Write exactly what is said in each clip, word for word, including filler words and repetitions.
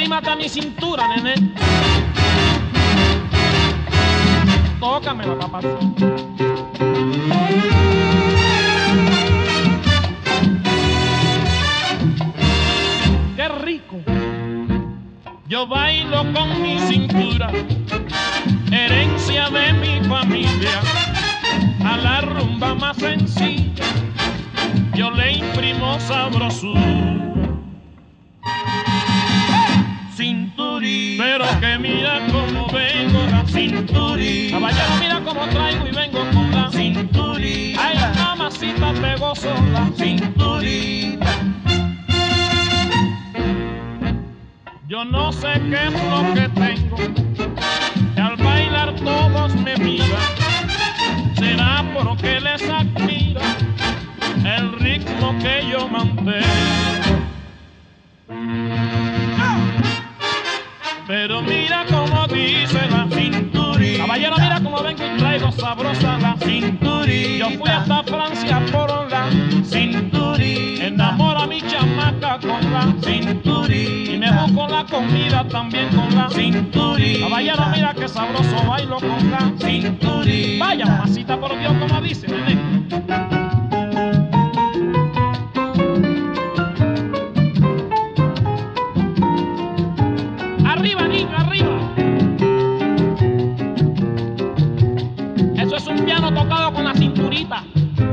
Arrímate a mi cintura, nene. Tócame la papacita. Qué rico. Yo bailo con mi cintura, herencia de mi familia. A la rumba más sencilla yo le imprimo sabrosura. Cinturí, pero que mira cómo vengo la cinturí. Caballero, mira cómo traigo y vengo con la cinturí. Ay, la mamacita te gozo la cinturí. Yo no sé qué es lo que tengo, que al bailar todos me miran. Será porque les admira el ritmo que yo mantengo. Pero mira como dice la cinturí. Caballero, mira como vengo y traigo sabrosa la cinturí. Yo fui hasta Francia por la cinturí. Enamoro a mi chamaca con la cinturí. Y me busco la comida también con la cinturí. Caballero, mira que sabroso bailo con la cinturí. Vaya, mamacita, por Dios, como dice, nene. Arriba, niño, arriba. Eso es un piano tocado con la cinturita.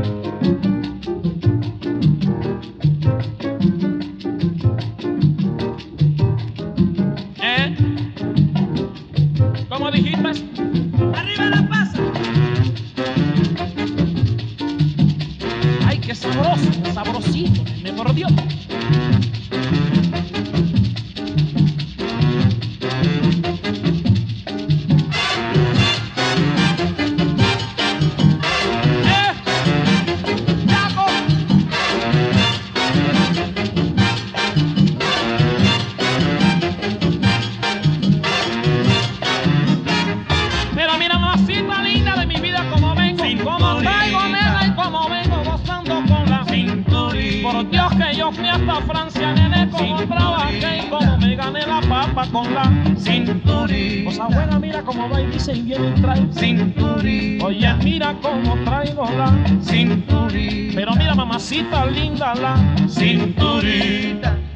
¿Eh? ¿Cómo dijiste? Arriba la pasa. Ay, qué sabroso, sabrosito, me por Dios. Por Dios que yo fui hasta Francia, nene, como trabajé y como me gané la papa con la cinturí. Cosa buena, mira cómo va y dice y viene y trae cinturí. Oye, mira cómo traigo la cinturí. Pero mira, mamacita linda, la cinturita.